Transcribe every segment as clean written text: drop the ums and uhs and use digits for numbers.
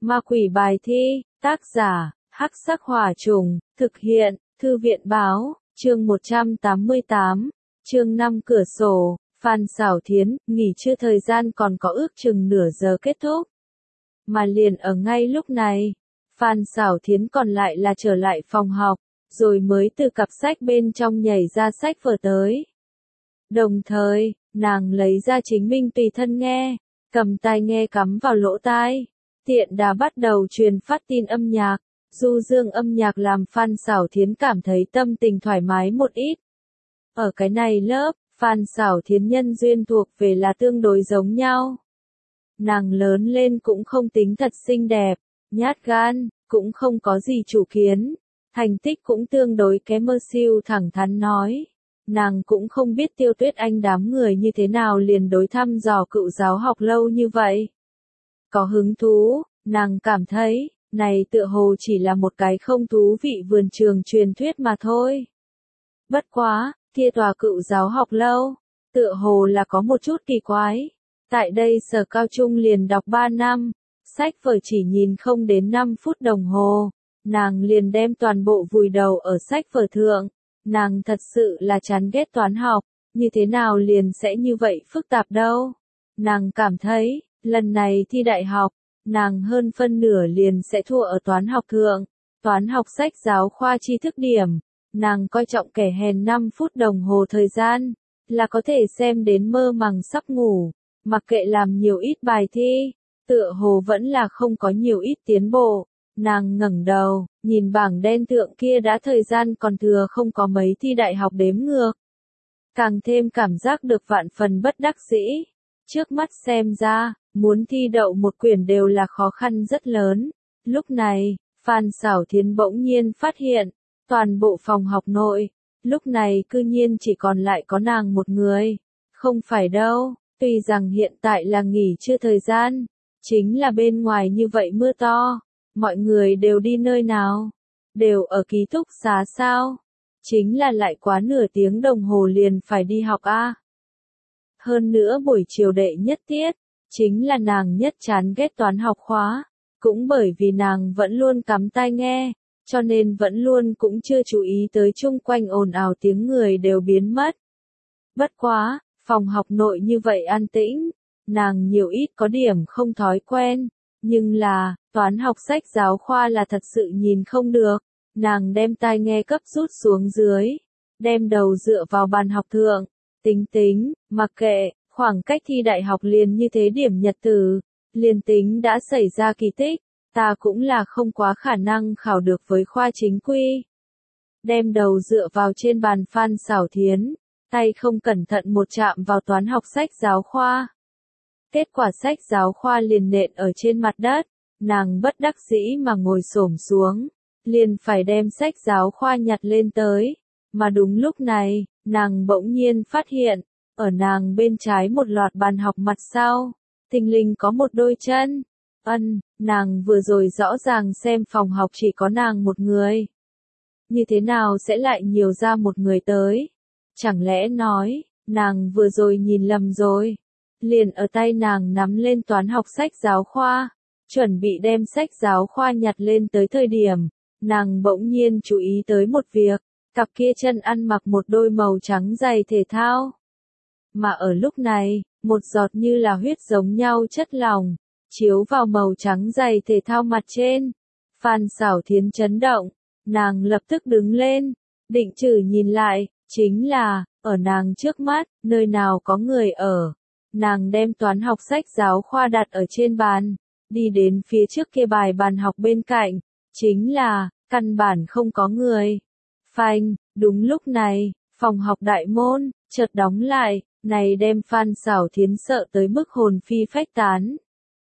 Ma quỷ bài thi, tác giả, Hắc Sắc Hỏa Trùng, thực hiện, Thư viện báo, chương 188, chương 5 cửa sổ, Phan Xảo Thiến, nghỉ trưa thời gian còn có ước chừng nửa giờ kết thúc. Mà liền ở ngay lúc này, Phan Xảo Thiến còn lại là trở lại phòng học, rồi mới từ cặp sách bên trong nhảy ra sách vở tới. Đồng thời, nàng lấy ra chính mình tùy thân nghe, cầm tai nghe cắm vào lỗ tai, tiện đã bắt đầu truyền phát tin âm nhạc, du dương âm nhạc làm Phan Xảo Thiến cảm thấy tâm tình thoải mái một ít. Ở cái này lớp, Phan Xảo Thiến nhân duyên thuộc về là tương đối giống nhau. Nàng lớn lên cũng không tính thật xinh đẹp, nhát gan, cũng không có gì chủ kiến, thành tích cũng tương đối kém mơ siêu thẳng thắn nói. Nàng cũng không biết Tiêu Tuyết Anh đám người như thế nào liền đối thăm dò cựu giáo học lâu như vậy. Có hứng thú, nàng cảm thấy, này tựa hồ chỉ là một cái không thú vị vườn trường truyền thuyết mà thôi. Bất quá, kia tòa cựu giáo học lâu, tựa hồ là có một chút kỳ quái. Tại đây sở cao trung liền đọc 3 năm, sách vở chỉ nhìn không đến 5 phút đồng hồ, nàng liền đem toàn bộ vùi đầu ở sách vở thượng. Nàng thật sự là chán ghét toán học, như thế nào liền sẽ như vậy phức tạp đâu. Nàng cảm thấy, lần này thi đại học, nàng hơn phân nửa liền sẽ thua ở toán học thượng. Toán học sách giáo khoa tri thức điểm, nàng coi trọng kẻ hèn 5 phút đồng hồ thời gian, là có thể xem đến mơ màng sắp ngủ, mặc kệ làm nhiều ít bài thi, tựa hồ vẫn là không có nhiều ít tiến bộ. Nàng ngẩng đầu, nhìn bảng đen thượng kia đã thời gian còn thừa không có mấy thi đại học đếm ngược. Càng thêm cảm giác được vạn phần bất đắc dĩ. Trước mắt xem ra, muốn thi đậu một quyển đều là khó khăn rất lớn. Lúc này, Phan Xảo Thiến bỗng nhiên phát hiện, toàn bộ phòng học nội, lúc này cư nhiên chỉ còn lại có nàng một người. Không phải đâu, tuy rằng hiện tại là nghỉ trưa thời gian, chính là bên ngoài như vậy mưa to. Mọi người đều đi nơi nào? Đều ở ký túc xá sao? Chính là lại quá nửa tiếng đồng hồ liền phải đi học a. Hơn nữa buổi chiều đệ nhất tiết, chính là nàng nhất chán ghét toán học khóa, cũng bởi vì nàng vẫn luôn cắm tai nghe, cho nên vẫn luôn cũng chưa chú ý tới chung quanh ồn ào tiếng người đều biến mất. Bất quá, phòng học nội như vậy an tĩnh, nàng nhiều ít có điểm không thói quen. Nhưng là, toán học sách giáo khoa là thật sự nhìn không được, nàng đem tai nghe cấp rút xuống dưới, đem đầu dựa vào bàn học thượng, tính, mặc kệ, khoảng cách thi đại học liền như thế điểm nhật tử, liền tính đã xảy ra kỳ tích, ta cũng là không quá khả năng khảo được với khoa chính quy. Đem đầu dựa vào trên bàn Phan Xảo Thiến, tay không cẩn thận một chạm vào toán học sách giáo khoa. Kết quả sách giáo khoa liền nện ở trên mặt đất, nàng bất đắc dĩ mà ngồi xổm xuống, liền phải đem sách giáo khoa nhặt lên tới. Mà đúng lúc này, nàng bỗng nhiên phát hiện, ở nàng bên trái một loạt bàn học mặt sau, thình lình có một đôi chân. Nàng vừa rồi rõ ràng xem phòng học chỉ có nàng một người. Như thế nào sẽ lại nhiều ra một người tới? Chẳng lẽ nói, nàng vừa rồi nhìn lầm rồi? Liền ở tay nàng nắm lên toán học sách giáo khoa, chuẩn bị đem sách giáo khoa nhặt lên tới thời điểm, nàng bỗng nhiên chú ý tới một việc, cặp kia chân ăn mặc một đôi màu trắng giày thể thao. Mà ở lúc này, một giọt như là huyết giống nhau chất lỏng, chiếu vào màu trắng giày thể thao mặt trên. Phan Xảo Thiến chấn động, nàng lập tức đứng lên, định chử nhìn lại, chính là, ở nàng trước mắt, nơi nào có người ở. Nàng đem toán học sách giáo khoa đặt ở trên bàn, đi đến phía trước kia bài bàn học bên cạnh, chính là, căn bản không có người. Phanh, đúng lúc này, phòng học đại môn, chợt đóng lại, này đem Phan Xảo Thiến sợ tới mức hồn phi phách tán.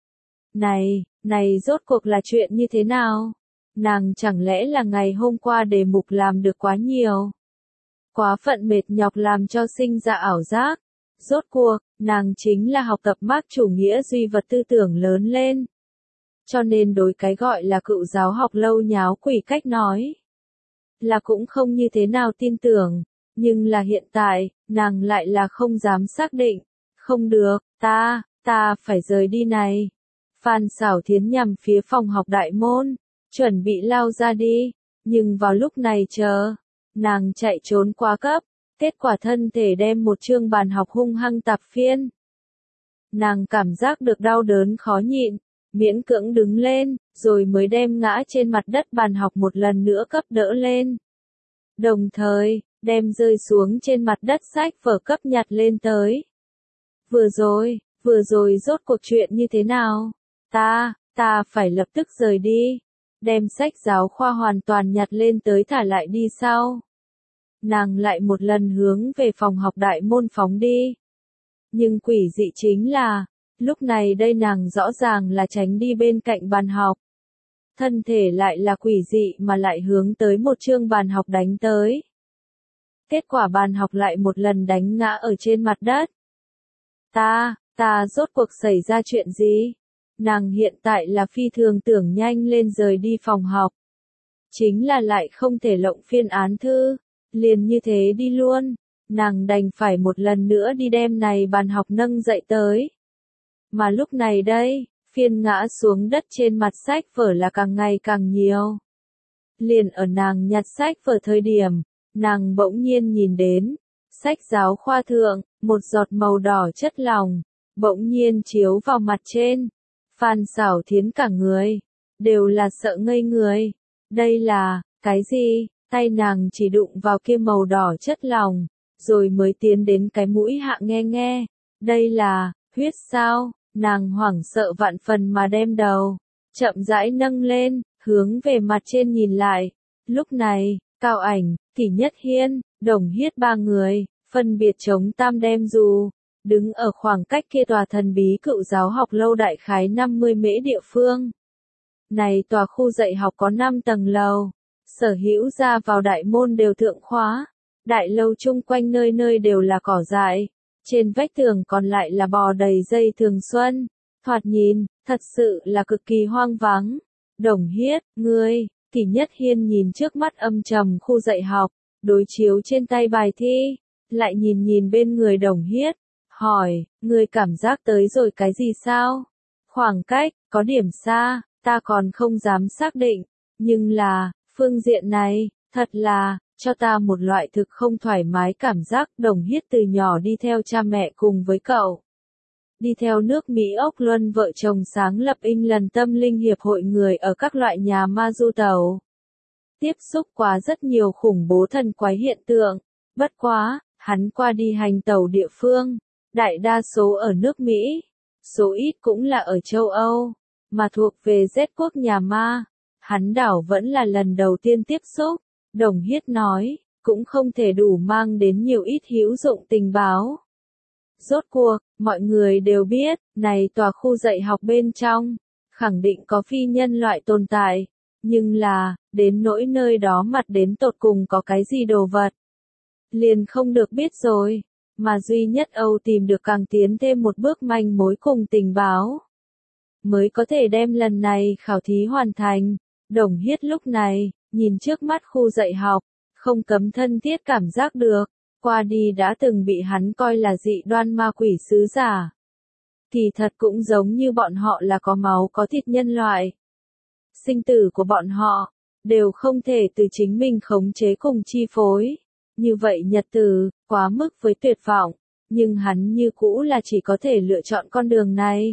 Này rốt cuộc là chuyện như thế nào? Nàng chẳng lẽ là ngày hôm qua đề mục làm được quá nhiều? Quá phận mệt nhọc làm cho sinh ra ảo giác. Rốt cuộc, nàng chính là học tập Mác chủ nghĩa duy vật tư tưởng lớn lên. Cho nên đối cái gọi là cựu giáo học lâu nháo quỷ cách nói, là cũng không như thế nào tin tưởng, nhưng là hiện tại, nàng lại là không dám xác định. Không được, ta phải rời đi này. Phan Xảo Thiến nhằm phía phòng học đại môn, chuẩn bị lao ra đi, nhưng vào lúc này nàng chạy trốn quá cấp, kết quả thân thể đem một chương bàn học hung hăng tạp phiên. Nàng cảm giác được đau đớn khó nhịn, miễn cưỡng đứng lên, rồi mới đem ngã trên mặt đất bàn học một lần nữa cấp đỡ lên. Đồng thời, đem rơi xuống trên mặt đất sách vở cấp nhặt lên tới. Vừa rồi rốt cuộc chuyện như thế nào? Ta phải lập tức rời đi. Đem sách giáo khoa hoàn toàn nhặt lên tới thả lại đi sau. Nàng lại một lần hướng về phòng học đại môn phóng đi. Nhưng quỷ dị chính là, lúc này đây nàng rõ ràng là tránh đi bên cạnh bàn học. Thân thể lại là quỷ dị mà lại hướng tới một chương bàn học đánh tới. Kết quả bàn học lại một lần đánh ngã ở trên mặt đất. Ta rốt cuộc xảy ra chuyện gì? Nàng hiện tại là phi thường tưởng nhanh lên rời đi phòng học. Chính là lại không thể lộng phiên án thư, liền như thế đi luôn. Nàng đành phải một lần nữa đi đem này bàn học nâng dậy tới. Mà lúc này đây, phiên ngã xuống đất trên mặt sách vở là càng ngày càng nhiều. Liền ở nàng nhặt sách vở thời điểm, nàng bỗng nhiên nhìn đến, sách giáo khoa thượng, một giọt màu đỏ chất lỏng, bỗng nhiên chiếu vào mặt trên. Phan Xảo Thiến cả người, đều là sợ ngây người. Đây là, cái gì? Tay nàng chỉ đụng vào kia màu đỏ chất lỏng, rồi mới tiến đến cái mũi hạ nghe. Đây là, huyết sao? Nàng hoảng sợ vạn phần mà đem đầu, chậm rãi nâng lên, hướng về mặt trên nhìn lại. Lúc này, Cao Ảnh, Kỷ Nhất Hiên, Đồng Hiết ba người, phân biệt chống tam đem dù, đứng ở khoảng cách kia tòa thần bí cựu giáo học lâu đại khái 50 mễ địa phương. Này tòa khu dạy học có 5 tầng lầu, sở hữu ra vào đại môn đều thượng khóa, đại lâu chung quanh nơi nơi đều là cỏ dại, trên vách tường còn lại là bò đầy dây thường xuân, thoạt nhìn, thật sự là cực kỳ hoang vắng. Đồng Hiết, ngươi, Kỷ Nhất Hiên nhìn trước mắt âm trầm khu dạy học, đối chiếu trên tay bài thi, lại nhìn bên người Đồng Hiết, hỏi, ngươi cảm giác tới rồi cái gì sao? Khoảng cách, có điểm xa, ta còn không dám xác định, nhưng là, phương diện này, thật là, cho ta một loại thực không thoải mái cảm giác. Đồng Hiết từ nhỏ đi theo cha mẹ cùng với cậu. Đi theo nước Mỹ Ốc Luân vợ chồng sáng lập England tâm linh hiệp hội người ở các loại nhà ma du tàu. Tiếp xúc quá rất nhiều khủng bố thần quái hiện tượng, bất quá, hắn qua đi hành tàu địa phương, đại đa số ở nước Mỹ, số ít cũng là ở châu Âu, mà thuộc về Z quốc nhà ma. Hắn đảo vẫn là lần đầu tiên tiếp xúc, Đồng Hiết nói, cũng không thể đủ mang đến nhiều ít hữu dụng tình báo. Rốt cuộc, mọi người đều biết, này tòa khu dạy học bên trong, khẳng định có phi nhân loại tồn tại, nhưng là, đến nỗi nơi đó mặt đến tột cùng có cái gì đồ vật. Liền không được biết rồi, mà duy nhất Âu tìm được càng tiến thêm một bước manh mối cùng tình báo. Mới có thể đem lần này khảo thí hoàn thành. Đồng Hiết lúc này, nhìn trước mắt khu dạy học, không cấm thân thiết cảm giác được, qua đi đã từng bị hắn coi là dị đoan ma quỷ sứ giả. Kỳ thật cũng giống như bọn họ là có máu có thịt nhân loại. Sinh tử của bọn họ, đều không thể từ chính mình khống chế cùng chi phối. Như vậy nhật tử, quá mức với tuyệt vọng, nhưng hắn như cũ là chỉ có thể lựa chọn con đường này.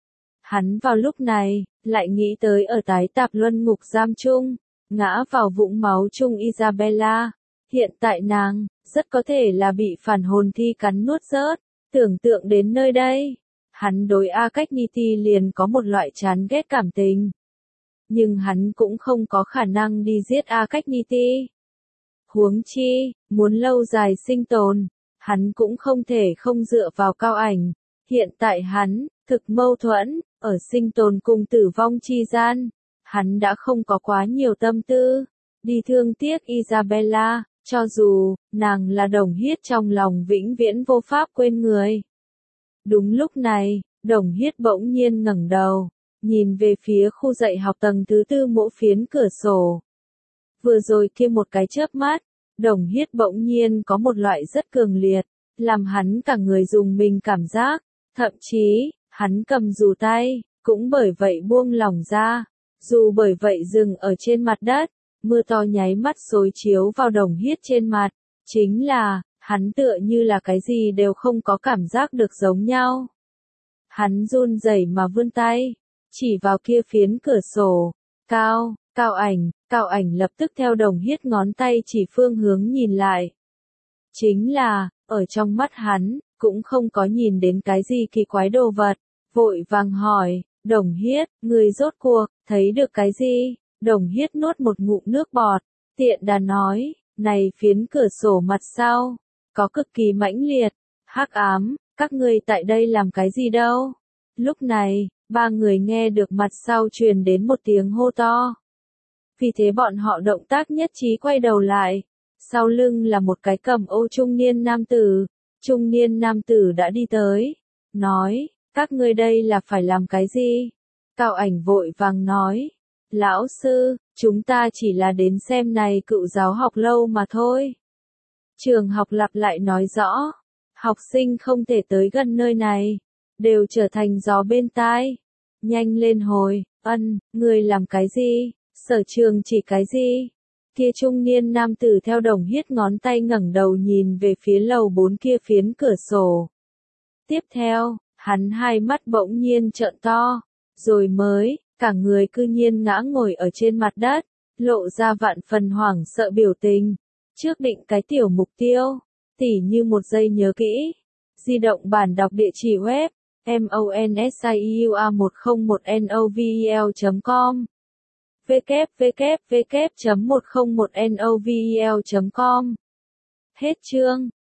Hắn vào lúc này, lại nghĩ tới ở tái tạp luân ngục giam chung, ngã vào vũng máu chung Isabella. Hiện tại nàng, rất có thể là bị phản hồn thi cắn nuốt rớt. Tưởng tượng đến nơi đây, hắn đối Agniti liền có một loại chán ghét cảm tình. Nhưng hắn cũng không có khả năng đi giết Agniti. Huống chi, muốn lâu dài sinh tồn, hắn cũng không thể không dựa vào Cao Ảnh. Hiện tại hắn, thực mâu thuẫn, ở sinh tồn cùng tử vong chi gian, hắn đã không có quá nhiều tâm tư, đi thương tiếc Isabella, cho dù, nàng là Đồng Hiết trong lòng vĩnh viễn vô pháp quên người. Đúng lúc này, Đồng Hiết bỗng nhiên ngẩng đầu, nhìn về phía khu dạy học tầng thứ 4 mỗ phiến cửa sổ. Vừa rồi kia một cái chớp mắt, Đồng Hiết bỗng nhiên có một loại rất cường liệt, làm hắn cả người dùng mình cảm giác, thậm chí, hắn cầm dù tay, cũng bởi vậy buông lỏng ra. Dù bởi vậy dừng ở trên mặt đất, mưa to nháy mắt xối chiếu vào Đồng Hiết trên mặt. Chính là, hắn tựa như là cái gì đều không có cảm giác được giống nhau. Hắn run rẩy mà vươn tay, chỉ vào kia phiến cửa sổ. Cao ảnh lập tức theo Đồng Hiết ngón tay chỉ phương hướng nhìn lại. Chính là, ở trong mắt hắn, cũng không có nhìn đến cái gì kỳ quái đồ vật. Vội vàng hỏi, Đồng Hiết, người rốt cuộc, thấy được cái gì? Đồng Hiết nuốt một ngụm nước bọt, tiện đà nói, này phiến cửa sổ mặt sau, có cực kỳ mãnh liệt, hắc ám, các ngươi tại đây làm cái gì đâu? Lúc này, ba người nghe được mặt sau truyền đến một tiếng hô to. Vì thế bọn họ động tác nhất trí quay đầu lại. Sau lưng là một cái cầm ô trung niên nam tử. Trung niên nam tử đã đi tới. Nói, các ngươi đây là phải làm cái gì? Cao ảnh vội vàng nói. Lão sư, chúng ta chỉ là đến xem này cựu giáo học lâu mà thôi. Trường học lặp lại nói rõ. Học sinh không thể tới gần nơi này. Đều trở thành gió bên tai. Nhanh lên hồi, người làm cái gì? Sở Trường chỉ cái gì? Kia trung niên nam tử theo Đồng Hiết ngón tay ngẩng đầu nhìn về phía lầu 4 kia phiến cửa sổ. Tiếp theo, hắn hai mắt bỗng nhiên trợn to, rồi mới, cả người cư nhiên ngã ngồi ở trên mặt đất, lộ ra vạn phần hoảng sợ biểu tình. Trước định cái tiểu mục tiêu, tỉ như một giây nhớ kỹ. Di động bản đọc địa chỉ web, monsiua101novel.com www.101novel.com. Hết chương.